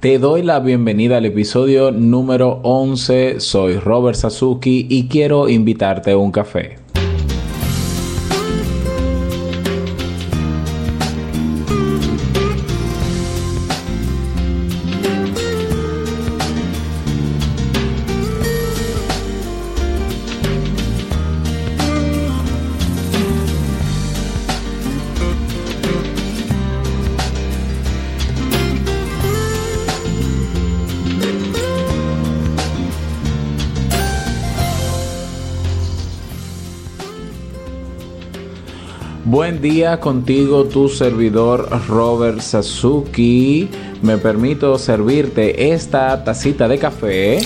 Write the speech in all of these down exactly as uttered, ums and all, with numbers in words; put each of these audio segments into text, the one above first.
Te doy la bienvenida al episodio número once. Soy Robert Sasuki y quiero invitarte a un café. Buen día contigo, tu servidor Robert Sasuki. Me permito servirte esta tacita de café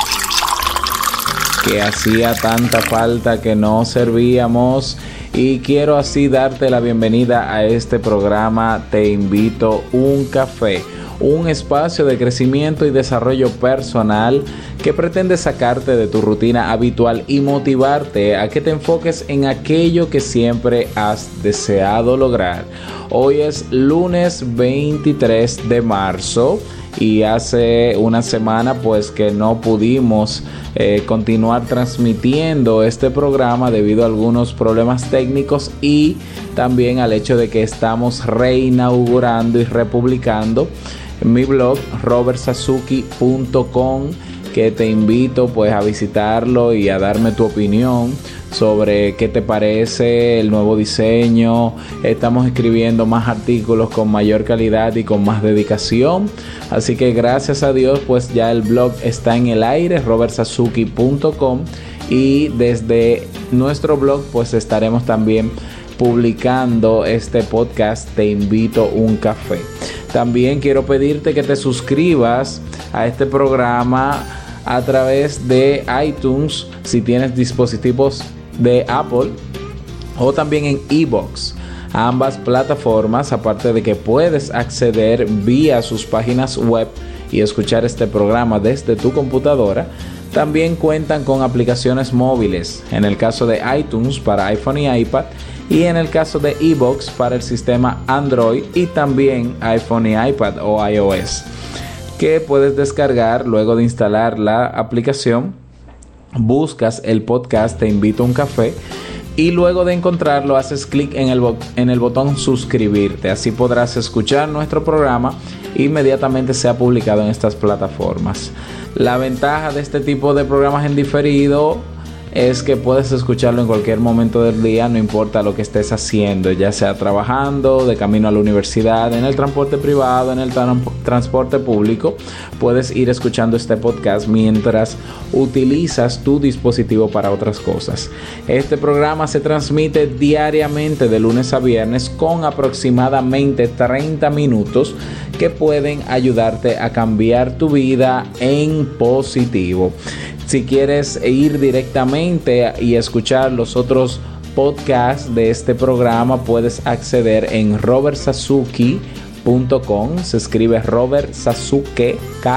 que hacía tanta falta que no servíamos, y quiero así darte la bienvenida a este programa Te Invito un Café, un espacio de crecimiento y desarrollo personal que pretende sacarte de tu rutina habitual y motivarte a que te enfoques en aquello que siempre has deseado lograr. Hoy es lunes veintitrés de marzo y hace una semana pues que no pudimos eh, continuar transmitiendo este programa debido a algunos problemas técnicos y también al hecho de que estamos reinaugurando y republicando mi blog robert sasuki punto com, que te invito pues a visitarlo y a darme tu opinión sobre qué te parece el nuevo diseño. Estamos escribiendo más artículos con mayor calidad y con más dedicación, así que gracias a Dios pues ya el blog está en el aire, robert sasuki punto com, y desde nuestro blog pues estaremos también publicando este podcast Te Invito un Café. También quiero pedirte que te suscribas a este programa a través de iTunes si tienes dispositivos de Apple, o también en iVoox. Ambas plataformas, aparte de que puedes acceder vía sus páginas web y escuchar este programa desde tu computadora, también cuentan con aplicaciones móviles, en el caso de iTunes para iPhone y iPad, y en el caso de iVoox para el sistema Android y también iPhone y iPad o iOS, que puedes descargar luego de instalar la aplicación. Buscas el podcast Te Invito a un Café y luego de encontrarlo haces clic en el, en el botón suscribirte. Así podrás escuchar nuestro programa inmediatamente sea publicado en estas plataformas. La ventaja de este tipo de programas en diferido es que puedes escucharlo en cualquier momento del día, no importa lo que estés haciendo, ya sea trabajando, de camino a la universidad, en el transporte privado, en el tra- transporte público. Puedes ir escuchando este podcast mientras utilizas tu dispositivo para otras cosas. Este programa se transmite diariamente de lunes a viernes con aproximadamente treinta minutos que pueden ayudarte a cambiar tu vida en positivo. Si quieres ir directamente y escuchar los otros podcasts de este programa, puedes acceder en robert sasuki punto com. Se escribe robert sasuke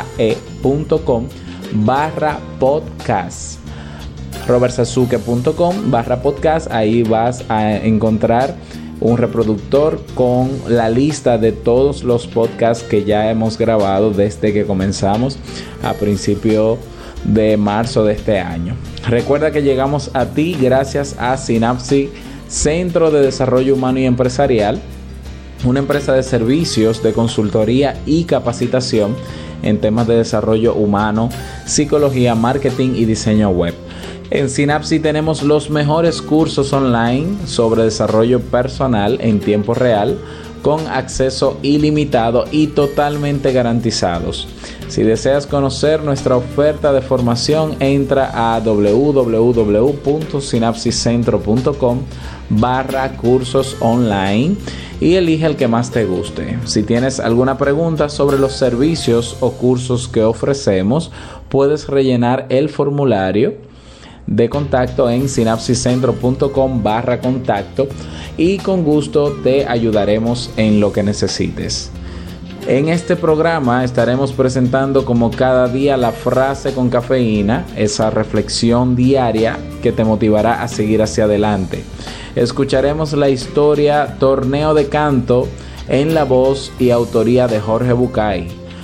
punto com barra podcast. robert sasuke punto com barra podcast. Ahí vas a encontrar un reproductor con la lista de todos los podcasts que ya hemos grabado desde que comenzamos a principio de marzo de este año. Recuerda que llegamos a ti gracias a Synapsis, Centro de Desarrollo Humano y Empresarial, una empresa de servicios de consultoría y capacitación en temas de desarrollo humano, psicología, marketing y diseño web. En Synapsis tenemos los mejores cursos online sobre desarrollo personal en tiempo real, con acceso ilimitado y totalmente garantizados. Si deseas conocer nuestra oferta de formación, entra a w w w punto synapsiscentro punto com barra cursos online y elige el que más te guste. Si tienes alguna pregunta sobre los servicios o cursos que ofrecemos, puedes rellenar el formulario de contacto en synapsiscentro punto com barra contacto y con gusto te ayudaremos en lo que necesites. En este programa estaremos presentando como cada día la frase con cafeína, esa reflexión diaria que te motivará a seguir hacia adelante. Escucharemos la historia Torneo de Canto en la voz y autoría de Jorge Bucay.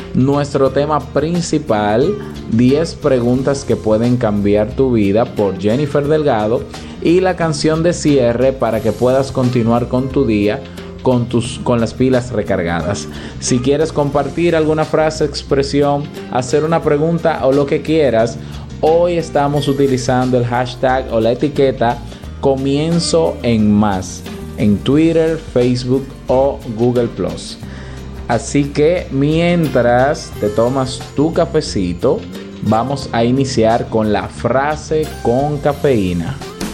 Nuestro tema principal, diez preguntas que pueden cambiar tu vida, por Jennifer Delgado, y la canción de cierre para que puedas continuar con tu día con, tus, con las pilas recargadas. Si quieres compartir alguna frase, expresión, hacer una pregunta o lo que quieras, hoy estamos utilizando el hashtag o la etiqueta Comienzo en Más en Twitter, Facebook o Google plus. Así que mientras te tomas tu cafecito, vamos a iniciar con la frase con cafeína.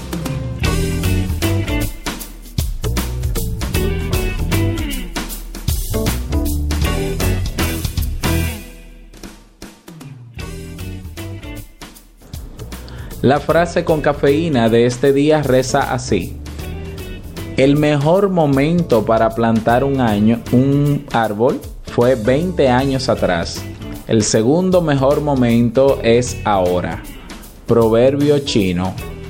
La frase con cafeína de este día reza así: el mejor momento para plantar un, año, un árbol fue veinte años atrás. El segundo mejor momento es ahora. Proverbio chino.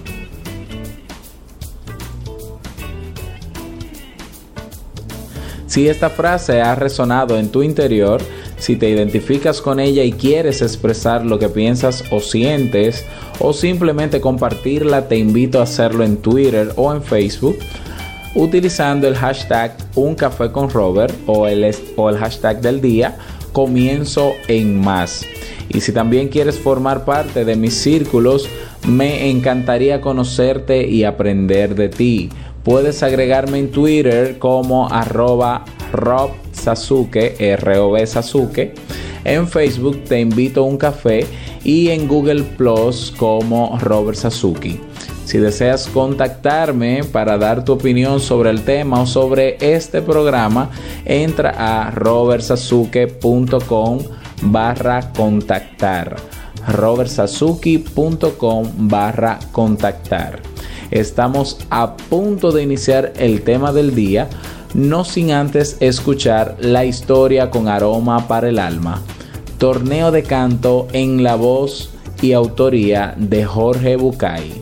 Si esta frase ha resonado en tu interior, si te identificas con ella y quieres expresar lo que piensas o sientes, o simplemente compartirla, te invito a hacerlo en Twitter o en Facebook, utilizando el hashtag Un Café con Robert o el, o el hashtag del día Comienzo en Más. Y si también quieres formar parte de mis círculos, me encantaría conocerte y aprender de ti. Puedes agregarme en Twitter como arroba Rob Sasuke, R O B Sasuke. En Facebook te invito a un café y en Google plus como Robert Sasuke. Si deseas contactarme para dar tu opinión sobre el tema o sobre este programa, entra a robertsasuke.com barra contactar. robertsasuke.com barra contactar. Estamos a punto de iniciar el tema del día, no sin antes escuchar la historia con aroma para el alma. Torneo de canto en la voz y autoría de Jorge Bucay.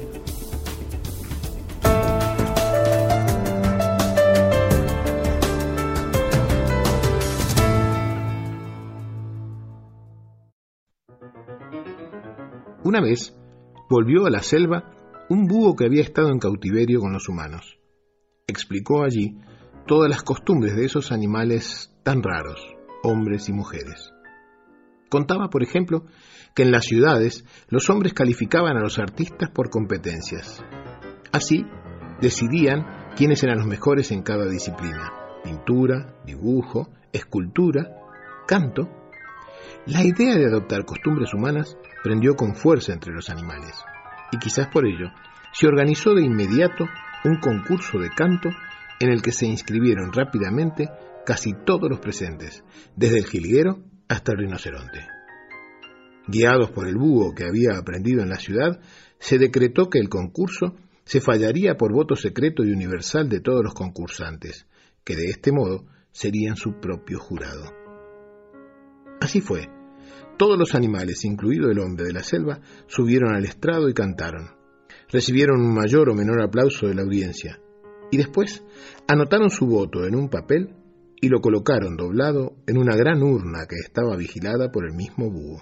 Una vez volvió a la selva un búho que había estado en cautiverio con los humanos. Explicó allí todas las costumbres de esos animales tan raros, hombres y mujeres. Contaba, por ejemplo, que en las ciudades los hombres calificaban a los artistas por competencias. Así, decidían quiénes eran los mejores en cada disciplina: pintura, dibujo, escultura, canto. La idea de adoptar costumbres humanas prendió con fuerza entre los animales, y quizás por ello se organizó de inmediato un concurso de canto en el que se inscribieron rápidamente casi todos los presentes, desde el jilguero hasta el rinoceronte. Guiados por el búho que había aprendido en la ciudad, se decretó que el concurso se fallaría por voto secreto y universal de todos los concursantes, que de este modo serían su propio jurado. Así fue. Todos los animales, incluido el hombre de la selva, subieron al estrado y cantaron. Recibieron un mayor o menor aplauso de la audiencia, y después anotaron su voto en un papel y lo colocaron doblado en una gran urna que estaba vigilada por el mismo búho.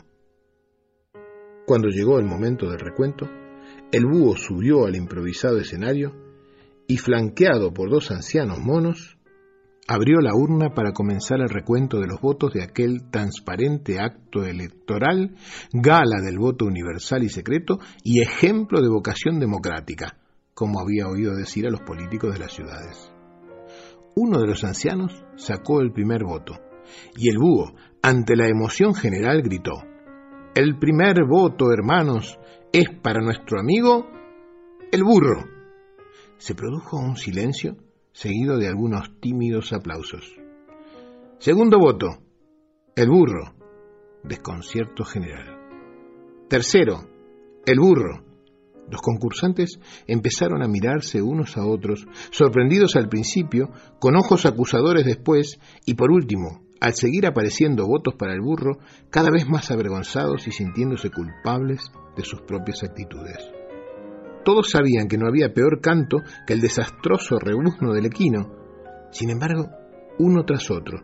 Cuando llegó el momento del recuento, el búho subió al improvisado escenario y, flanqueado por dos ancianos monos, abrió la urna para comenzar el recuento de los votos de aquel transparente acto electoral, gala del voto universal y secreto y ejemplo de vocación democrática, como había oído decir a los políticos de las ciudades. Uno de los ancianos sacó el primer voto, y el búho, ante la emoción general, gritó: «El primer voto, hermanos, es para nuestro amigo el burro». Se produjo un silencio, seguido de algunos tímidos aplausos. Segundo voto, el burro. Desconcierto general. Tercero, el burro. Los concursantes empezaron a mirarse unos a otros, sorprendidos al principio, con ojos acusadores después, y por último, al seguir apareciendo votos para el burro, cada vez más avergonzados y sintiéndose culpables de sus propias actitudes. Todos sabían que no había peor canto que el desastroso rebuzno del equino. Sin embargo, uno tras otro,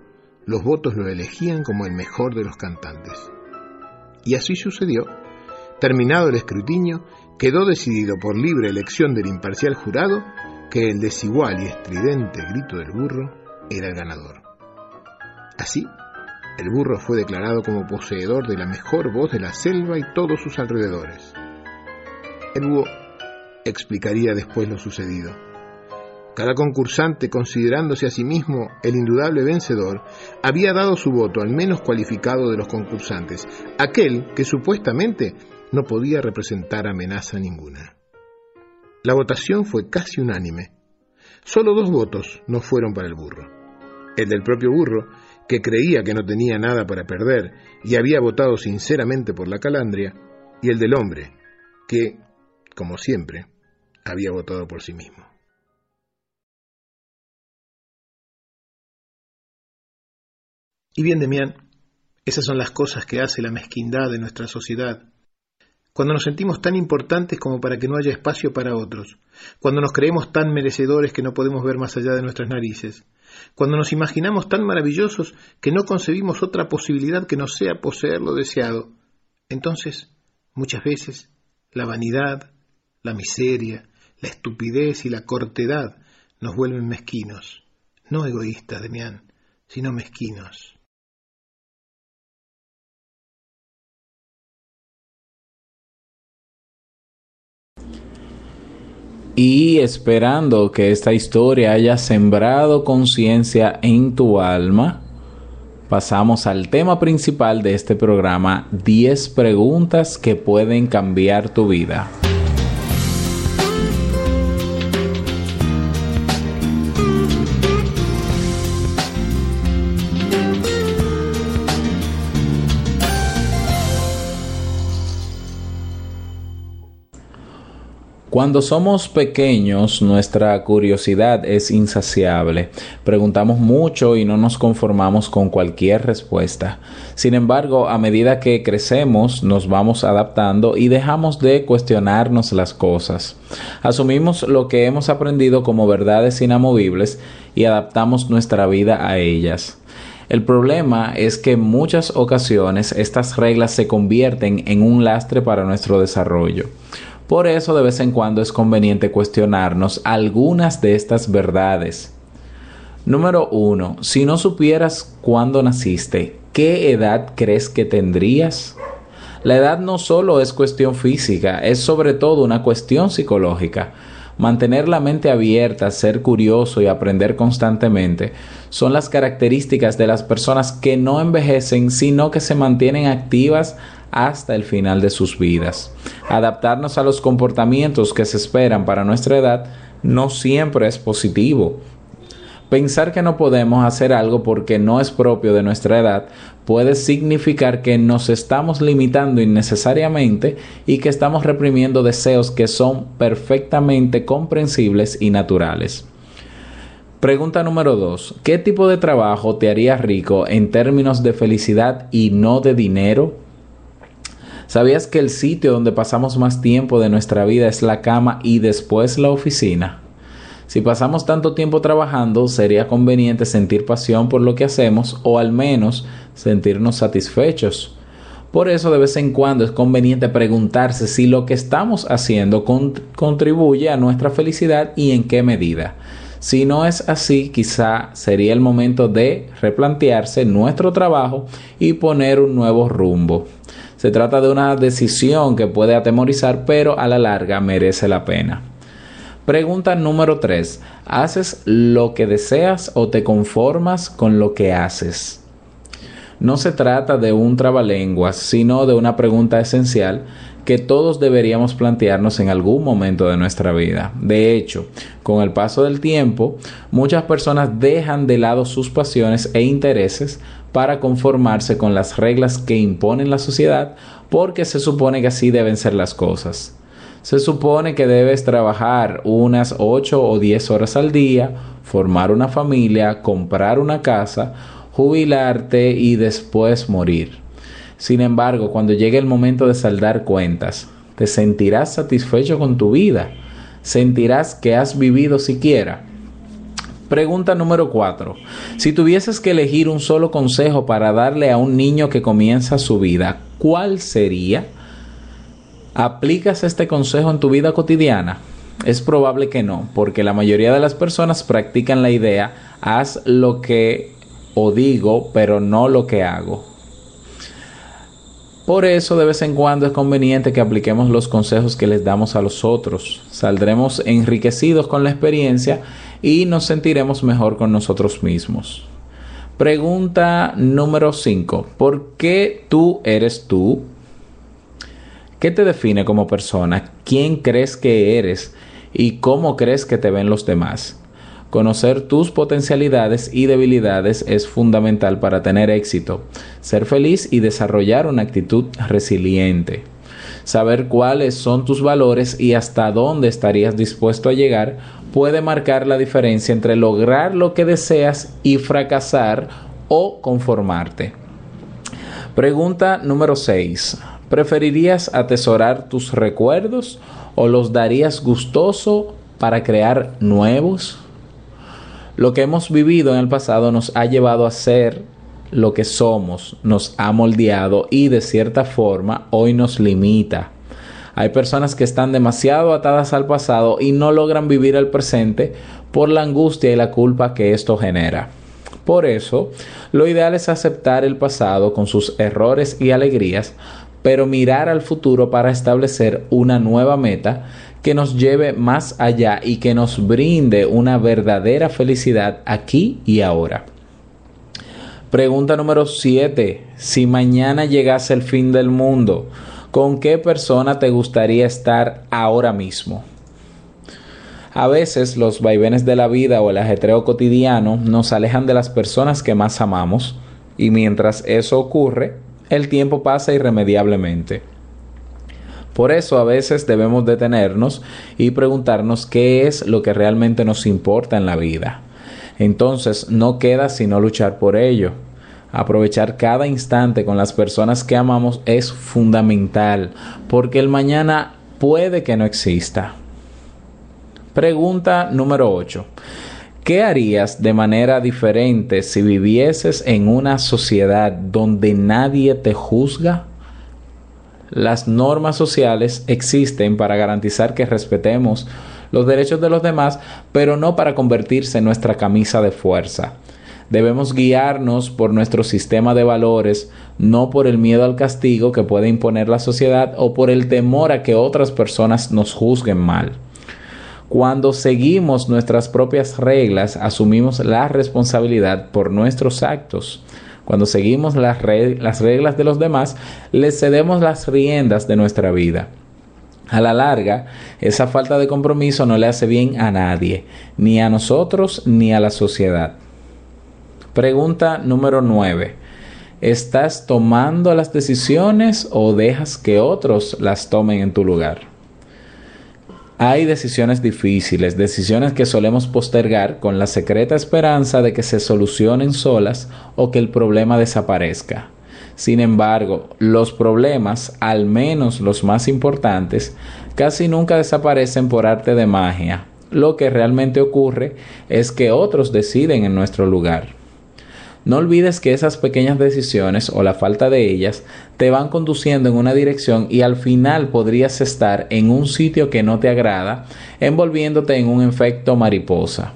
los votos lo elegían como el mejor de los cantantes. Y así sucedió. Terminado el escrutinio, quedó decidido por libre elección del imparcial jurado que el desigual y estridente grito del burro era el ganador. Así, el burro fue declarado como poseedor de la mejor voz de la selva y todos sus alrededores. El búho explicaría después lo sucedido. Cada concursante, considerándose a sí mismo el indudable vencedor, había dado su voto al menos cualificado de los concursantes, aquel que supuestamente no podía representar amenaza ninguna. La votación fue casi unánime. Solo dos votos no fueron para el burro. El del propio burro, que creía que no tenía nada para perder y había votado sinceramente por la calandria, y el del hombre, que, como siempre, había votado por sí mismo. Y bien, Demián, esas son las cosas que hace la mezquindad de nuestra sociedad. Cuando nos sentimos tan importantes como para que no haya espacio para otros, cuando nos creemos tan merecedores que no podemos ver más allá de nuestras narices, cuando nos imaginamos tan maravillosos que no concebimos otra posibilidad que no sea poseer lo deseado, entonces, muchas veces, la vanidad, la miseria, la estupidez y la cortedad nos vuelven mezquinos, no egoístas, Demián, sino mezquinos. Y esperando que esta historia haya sembrado conciencia en tu alma, pasamos al tema principal de este programa, diez preguntas que pueden cambiar tu vida. Cuando somos pequeños, nuestra curiosidad es insaciable. Preguntamos mucho y no nos conformamos con cualquier respuesta. Sin embargo, a medida que crecemos, nos vamos adaptando y dejamos de cuestionarnos las cosas. Asumimos lo que hemos aprendido como verdades inamovibles y adaptamos nuestra vida a ellas. El problema es que en muchas ocasiones estas reglas se convierten en un lastre para nuestro desarrollo. Por eso, de vez en cuando es conveniente cuestionarnos algunas de estas verdades. Número uno. Si no supieras cuándo naciste, ¿qué edad crees que tendrías? La edad no solo es cuestión física, es sobre todo una cuestión psicológica. Mantener la mente abierta, ser curioso y aprender constantemente son las características de las personas que no envejecen, sino que se mantienen activas hasta el final de sus vidas. Adaptarnos a los comportamientos que se esperan para nuestra edad no siempre es positivo. Pensar que no podemos hacer algo porque no es propio de nuestra edad puede significar que nos estamos limitando innecesariamente y que estamos reprimiendo deseos que son perfectamente comprensibles y naturales. Pregunta número dos. ¿Qué tipo de trabajo te haría rico en términos de felicidad y no de dinero? ¿Sabías que el sitio donde pasamos más tiempo de nuestra vida es la cama y después la oficina? Si pasamos tanto tiempo trabajando, sería conveniente sentir pasión por lo que hacemos o al menos sentirnos satisfechos. Por eso, de vez en cuando es conveniente preguntarse si lo que estamos haciendo con- contribuye a nuestra felicidad y en qué medida. Si no es así, quizá sería el momento de replantearse nuestro trabajo y poner un nuevo rumbo. Se trata de una decisión que puede atemorizar, pero a la larga merece la pena. Pregunta número tres. ¿Haces lo que deseas o te conformas con lo que haces? No se trata de un trabalenguas, sino de una pregunta esencial que todos deberíamos plantearnos en algún momento de nuestra vida. De hecho, con el paso del tiempo, muchas personas dejan de lado sus pasiones e intereses para conformarse con las reglas que impone la sociedad, porque se supone que así deben ser las cosas. Se supone que debes trabajar unas ocho o diez horas al día, formar una familia, comprar una casa, jubilarte y después morir. Sin embargo, cuando llegue el momento de saldar cuentas, te sentirás satisfecho con tu vida, sentirás que has vivido siquiera. Pregunta número cuatro. Si tuvieses que elegir un solo consejo para darle a un niño que comienza su vida, ¿cuál sería? ¿Aplicas este consejo en tu vida cotidiana? Es probable que no, porque la mayoría de las personas practican la idea, haz lo que o digo, pero no lo que hago. Por eso, de vez en cuando es conveniente que apliquemos los consejos que les damos a los otros. Saldremos enriquecidos con la experiencia y nos sentiremos mejor con nosotros mismos. Pregunta número cinco. ¿Por qué tú eres tú? ¿Qué te define como persona? ¿Quién crees que eres? ¿Y cómo crees que te ven los demás? Conocer tus potencialidades y debilidades es fundamental para tener éxito, ser feliz y desarrollar una actitud resiliente. Saber cuáles son tus valores y hasta dónde estarías dispuesto a llegar puede marcar la diferencia entre lograr lo que deseas y fracasar o conformarte. Pregunta número seis. ¿Preferirías atesorar tus recuerdos o los darías gustoso para crear nuevos? Lo que hemos vivido en el pasado nos ha llevado a ser lo que somos, nos ha moldeado y de cierta forma hoy nos limita. Hay personas que están demasiado atadas al pasado y no logran vivir el presente por la angustia y la culpa que esto genera. Por eso, lo ideal es aceptar el pasado con sus errores y alegrías, pero mirar al futuro para establecer una nueva meta que nos lleve más allá y que nos brinde una verdadera felicidad aquí y ahora. Pregunta número siete. Si mañana llegase el fin del mundo, ¿con qué persona te gustaría estar ahora mismo? A veces los vaivenes de la vida o el ajetreo cotidiano nos alejan de las personas que más amamos, y mientras eso ocurre, el tiempo pasa irremediablemente. Por eso a veces debemos detenernos y preguntarnos qué es lo que realmente nos importa en la vida. Entonces no queda sino luchar por ello. Aprovechar cada instante con las personas que amamos es fundamental, porque el mañana puede que no exista. Pregunta número ocho. ¿Qué harías de manera diferente si vivieses en una sociedad donde nadie te juzga? Las normas sociales existen para garantizar que respetemos los derechos de los demás, pero no para convertirse en nuestra camisa de fuerza. Debemos guiarnos por nuestro sistema de valores, no por el miedo al castigo que puede imponer la sociedad o por el temor a que otras personas nos juzguen mal. Cuando seguimos nuestras propias reglas, asumimos la responsabilidad por nuestros actos. Cuando seguimos las, reg- las reglas de los demás, les cedemos las riendas de nuestra vida. A la larga, esa falta de compromiso no le hace bien a nadie, ni a nosotros ni a la sociedad. Pregunta número nueve. ¿Estás tomando las decisiones o dejas que otros las tomen en tu lugar? Hay decisiones difíciles, decisiones que solemos postergar con la secreta esperanza de que se solucionen solas o que el problema desaparezca. Sin embargo, los problemas, al menos los más importantes, casi nunca desaparecen por arte de magia. Lo que realmente ocurre es que otros deciden en nuestro lugar. No olvides que esas pequeñas decisiones o la falta de ellas te van conduciendo en una dirección y al final podrías estar en un sitio que no te agrada, envolviéndote en un efecto mariposa.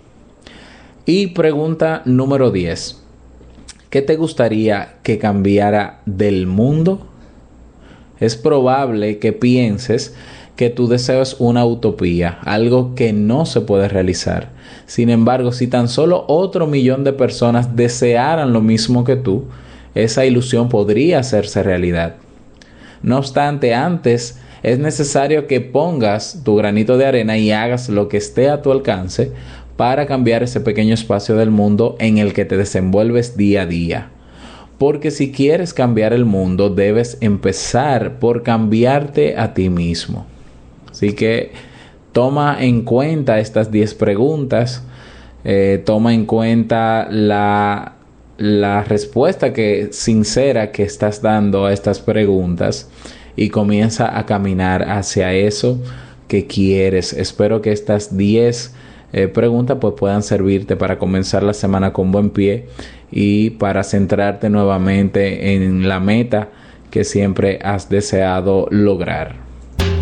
Y pregunta número diez. ¿Qué te gustaría que cambiara del mundo? Es probable que pienses que tu deseo es una utopía, algo que no se puede realizar. Sin embargo, si tan solo otro millón de personas desearan lo mismo que tú, esa ilusión podría hacerse realidad. No obstante, antes es necesario que pongas tu granito de arena y hagas lo que esté a tu alcance para cambiar ese pequeño espacio del mundo en el que te desenvuelves día a día. Porque si quieres cambiar el mundo, debes empezar por cambiarte a ti mismo. Así que toma en cuenta estas diez preguntas, eh, toma en cuenta la, la respuesta que, sincera que estás dando a estas preguntas y comienza a caminar hacia eso que quieres. Espero que estas diez eh, preguntas pues puedan servirte para comenzar la semana con buen pie y para centrarte nuevamente en la meta que siempre has deseado lograr.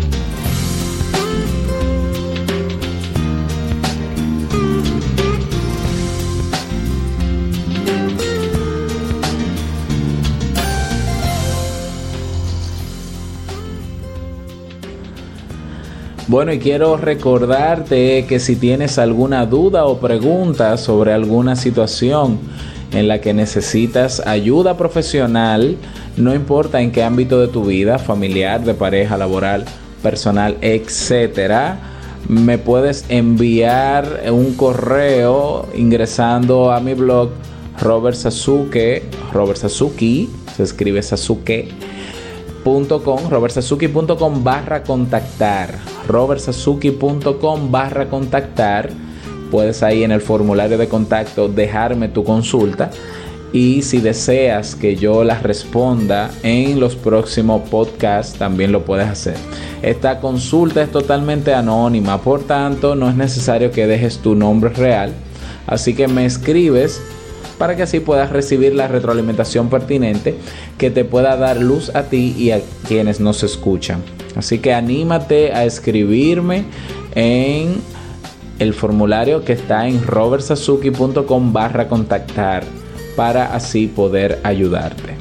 Bueno, y quiero recordarte que si tienes alguna duda o pregunta sobre alguna situación en la que necesitas ayuda profesional, no importa en qué ámbito de tu vida, familiar, de pareja, laboral, personal, etcétera, me puedes enviar un correo ingresando a mi blog Robert Sasuke, Robert Sasuki, se escribe Sasuke. .com, robertsasuki.com barra contactar robertsasuki.com barra contactar. Puedes ahí en el formulario de contacto dejarme tu consulta y si deseas que yo la responda en los próximos podcasts también lo puedes hacer. Esta consulta es totalmente anónima, por tanto no es necesario que dejes tu nombre real, así que me escribes para que así puedas recibir la retroalimentación pertinente que te pueda dar luz a ti y a quienes nos escuchan. Así que anímate a escribirme en el formulario que está en robertsasuki.com barra contactar para así poder ayudarte.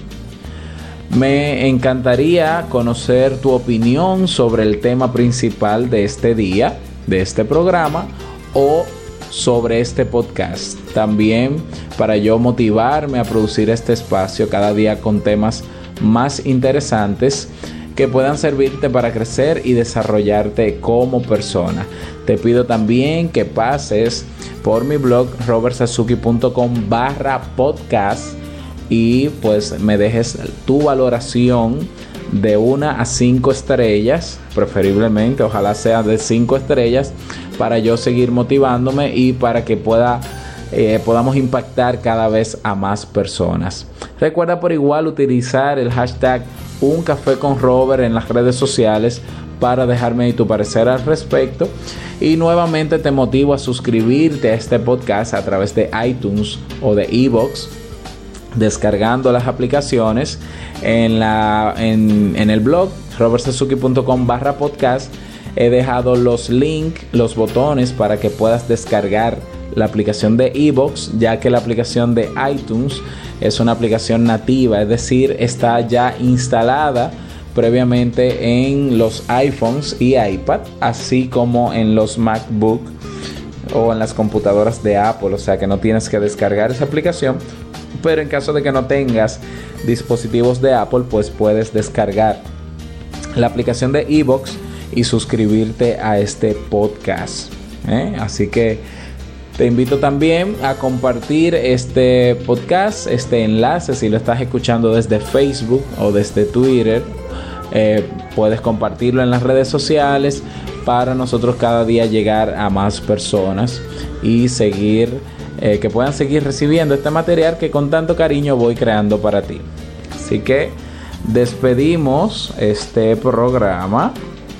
Me encantaría conocer tu opinión sobre el tema principal de este día, de este programa o sobre este podcast. También para yo motivarme a producir este espacio cada día con temas más interesantes que puedan servirte para crecer y desarrollarte como persona. Te pido también que pases por mi blog robertsasuki.com barra podcast y pues me dejes tu valoración de una a cinco estrellas, preferiblemente, ojalá sea de cinco estrellas, para yo seguir motivándome y para que pueda eh, podamos impactar cada vez a más personas. Recuerda por igual utilizar el hashtag Un Café con Robert en las redes sociales para dejarme tu parecer al respecto. Y nuevamente te motivo a suscribirte a este podcast a través de iTunes o de iVoox, descargando las aplicaciones en, la, en, en el blog robertsasuki.com barra podcast. He dejado los links, los botones para que puedas descargar la aplicación de iVoox, ya que la aplicación de iTunes es una aplicación nativa, es decir, está ya instalada previamente en los iPhones y iPad, así como en los MacBook o en las computadoras de Apple, o sea que no tienes que descargar esa aplicación. Pero en caso de que no tengas dispositivos de Apple, pues puedes descargar la aplicación de iVoox y suscribirte a este podcast, ¿eh? Así que te invito también a compartir este podcast, este enlace, si lo estás escuchando desde Facebook o desde Twitter. Eh, puedes compartirlo en las redes sociales para nosotros cada día llegar a más personas y seguir Eh, que puedan seguir recibiendo este material que con tanto cariño voy creando para ti. Así que despedimos este programa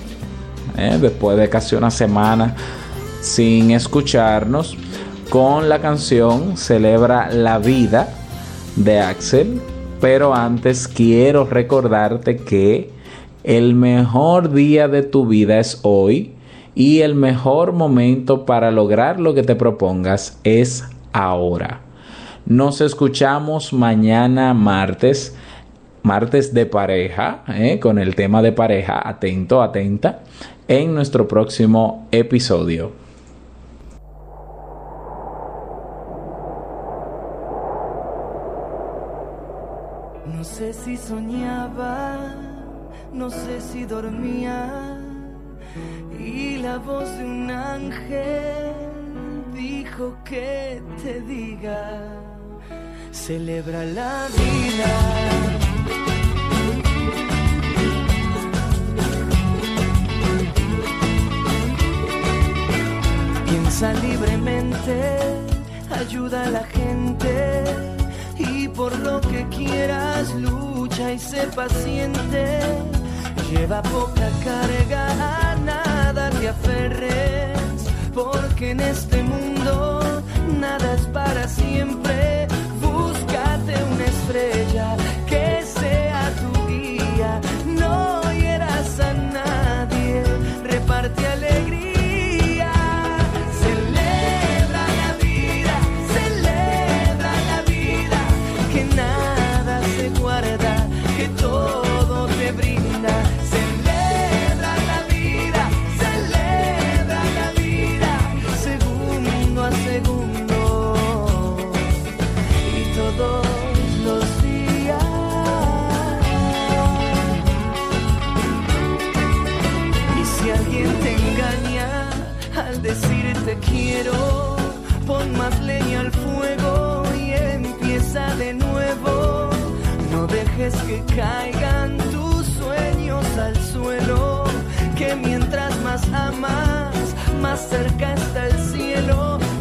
eh, después de casi una semana sin escucharnos con la canción Celebra la Vida de Axel. Pero antes quiero recordarte que el mejor día de tu vida es hoy. Y el mejor momento para lograr lo que te propongas es ahora. Nos escuchamos mañana martes, martes de pareja, ¿eh? Con el tema de pareja, atento, atenta, en nuestro próximo episodio. No sé si soñaba, no sé si dormía, y la voz de un ángel dijo que te diga, celebra la vida. Piensa libremente, ayuda a la gente, y por lo que quieras lucha y sé paciente. Lleva poca carga, a nada te aferres, porque en este mundo nada es para siempre. Búscate una estrella que sea tu guía, no hieras a nadie, reparte alegría. Celebra la vida, celebra la vida, que nada se guarda, que todo te brinda. Celebra la vida, celebra la vida, segundo a segundo y todos los días. Y si alguien te engaña al decirte quiero, pon más leña al fuego y empieza de nuevo. No dejes que caigan tus sueños al suelo, que mientras más amas, más cerca está el cielo.